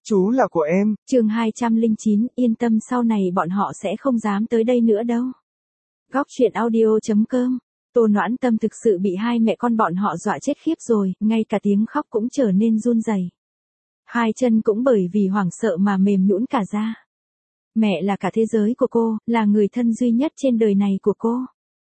Chú là của em. Chương 209, yên tâm sau này bọn họ sẽ không dám tới đây nữa đâu. Góc truyện audio.com. Tô Noãn Tâm thực sự bị hai mẹ con bọn họ dọa chết khiếp rồi, ngay cả tiếng khóc cũng trở nên run rẩy. Hai chân cũng bởi vì hoảng sợ mà mềm nhũn cả ra. Mẹ là cả thế giới của cô, là người thân duy nhất trên đời này của cô.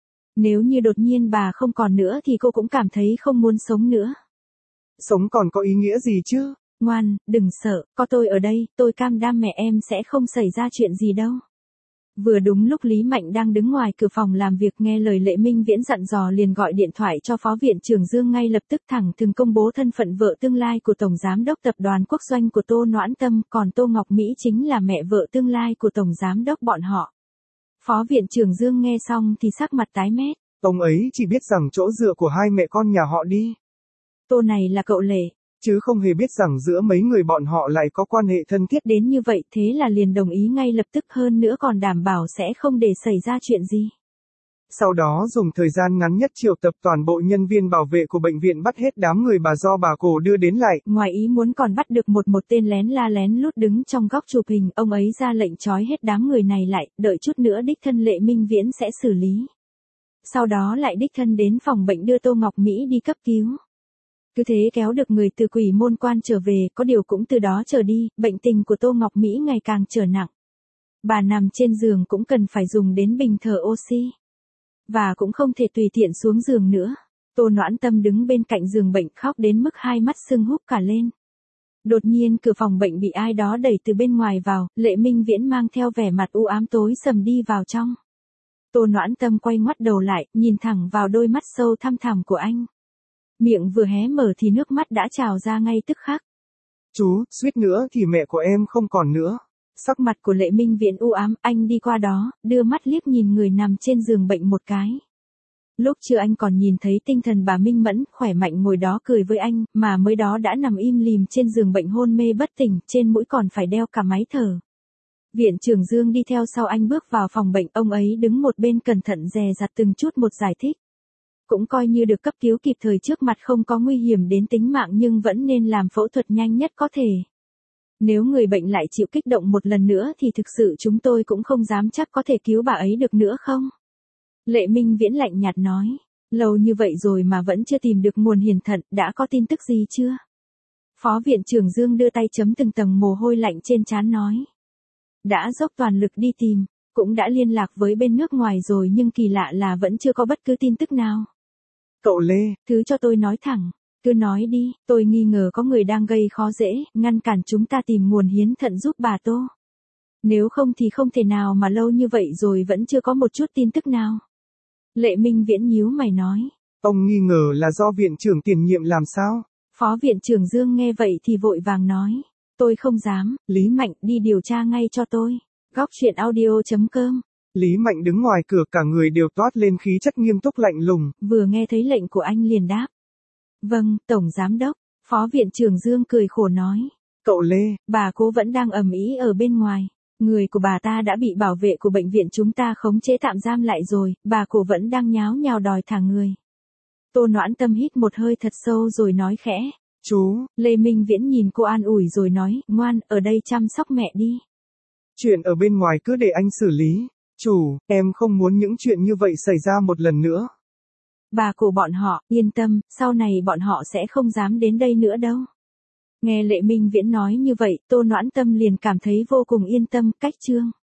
Nếu như đột nhiên bà không còn nữa thì cô cũng cảm thấy không muốn sống nữa. Sống còn có ý nghĩa gì chứ? Ngoan, đừng sợ, có tôi ở đây, tôi cam đoan mẹ em sẽ không xảy ra chuyện gì đâu. Vừa đúng lúc Lý Mạnh đang đứng ngoài cửa phòng làm việc nghe lời Lệ Minh Viễn dặn dò liền gọi điện thoại cho Phó Viện trưởng Dương ngay lập tức thẳng thừng công bố thân phận vợ tương lai của Tổng Giám đốc Tập đoàn Quốc doanh của Tô Noãn Tâm, còn Tô Ngọc Mỹ chính là mẹ vợ tương lai của Tổng Giám đốc bọn họ. Phó Viện trưởng Dương nghe xong thì sắc mặt tái mét. Ông ấy chỉ biết rằng chỗ dựa của hai mẹ con nhà họ đi. Tô này là cậu Lệ. Chứ không hề biết rằng giữa mấy người bọn họ lại có quan hệ thân thiết đến như vậy, thế là liền đồng ý ngay lập tức, hơn nữa còn đảm bảo sẽ không để xảy ra chuyện gì. Sau đó dùng thời gian ngắn nhất triệu tập toàn bộ nhân viên bảo vệ của bệnh viện bắt hết đám người bà do bà cổ đưa đến lại. Ngoài ý muốn còn bắt được một tên lén la lén lút đứng trong góc chụp hình, ông ấy ra lệnh trói hết đám người này lại, đợi chút nữa đích thân Lệ Minh Viễn sẽ xử lý. Sau đó lại đích thân đến phòng bệnh đưa Tô Ngọc Mỹ đi cấp cứu. Cứ thế kéo được người từ Quỷ Môn Quan trở về, có điều cũng từ đó trở đi, bệnh tình của Tô Ngọc Mỹ ngày càng trở nặng. Bà nằm trên giường cũng cần phải dùng đến bình thở oxy. Và cũng không thể tùy tiện xuống giường nữa. Tô Noãn Tâm đứng bên cạnh giường bệnh khóc đến mức hai mắt sưng húp cả lên. Đột nhiên cửa phòng bệnh bị ai đó đẩy từ bên ngoài vào, Lệ Minh Viễn mang theo vẻ mặt u ám tối sầm đi vào trong. Tô Noãn Tâm quay ngoắt đầu lại, nhìn thẳng vào đôi mắt sâu thăm thẳm của anh. Miệng vừa hé mở thì nước mắt đã trào ra ngay tức khắc. Chú, suýt nữa thì mẹ của em không còn nữa. Sắc mặt của Lệ Minh Viễn u ám, anh đi qua đó, đưa mắt liếc nhìn người nằm trên giường bệnh một cái. Lúc chưa anh còn nhìn thấy tinh thần bà minh mẫn, khỏe mạnh ngồi đó cười với anh, mà mới đó đã nằm im lìm trên giường bệnh hôn mê bất tỉnh, trên mũi còn phải đeo cả máy thở. Viện trưởng Dương đi theo sau anh bước vào phòng bệnh, ông ấy đứng một bên cẩn thận dè dặt từng chút một giải thích. Cũng coi như được cấp cứu kịp thời, trước mặt không có nguy hiểm đến tính mạng nhưng vẫn nên làm phẫu thuật nhanh nhất có thể. Nếu người bệnh lại chịu kích động một lần nữa thì thực sự chúng tôi cũng không dám chắc có thể cứu bà ấy được nữa không? Lệ Minh Viễn lạnh nhạt nói, lâu như vậy rồi mà vẫn chưa tìm được nguồn hiển thận, đã có tin tức gì chưa? Phó Viện trưởng Dương đưa tay chấm từng tầng mồ hôi lạnh trên trán nói. Đã dốc toàn lực đi tìm, cũng đã liên lạc với bên nước ngoài rồi nhưng kỳ lạ là vẫn chưa có bất cứ tin tức nào. Cậu Lê, thứ cho tôi nói thẳng, cứ nói đi, tôi nghi ngờ có người đang gây khó dễ, ngăn cản chúng ta tìm nguồn hiến thận giúp bà Tô. Nếu không thì không thể nào mà lâu như vậy rồi vẫn chưa có một chút tin tức nào. Lệ Minh Viễn nhíu mày nói. Ông nghi ngờ là do viện trưởng tiền nhiệm làm sao? Phó Viện trưởng Dương nghe vậy thì vội vàng nói. Tôi không dám, Lý Mạnh đi điều tra ngay cho tôi. Góc truyện audio.com. Lý Mạnh đứng ngoài cửa cả người đều toát lên khí chất nghiêm túc lạnh lùng. Vừa nghe thấy lệnh của anh liền đáp. Vâng, Tổng Giám đốc. Phó Viện trưởng Dương cười khổ nói. Cậu Lê, bà cố vẫn đang ầm ĩ ở bên ngoài. Người của bà ta đã bị bảo vệ của bệnh viện chúng ta khống chế tạm giam lại rồi, bà cổ vẫn đang nháo nhào đòi thả người. Tô Noãn Tâm hít một hơi thật sâu rồi nói khẽ. Chú. Lê Minh Viễn nhìn cô an ủi rồi nói, ngoan, ở đây chăm sóc mẹ đi. Chuyện ở bên ngoài cứ để anh xử lý. Chủ, em không muốn những chuyện như vậy xảy ra một lần nữa. Bà của bọn họ, yên tâm, sau này bọn họ sẽ không dám đến đây nữa đâu. Nghe Lệ Minh Viễn nói như vậy, Tô Noãn Tâm liền cảm thấy vô cùng yên tâm, cách chương.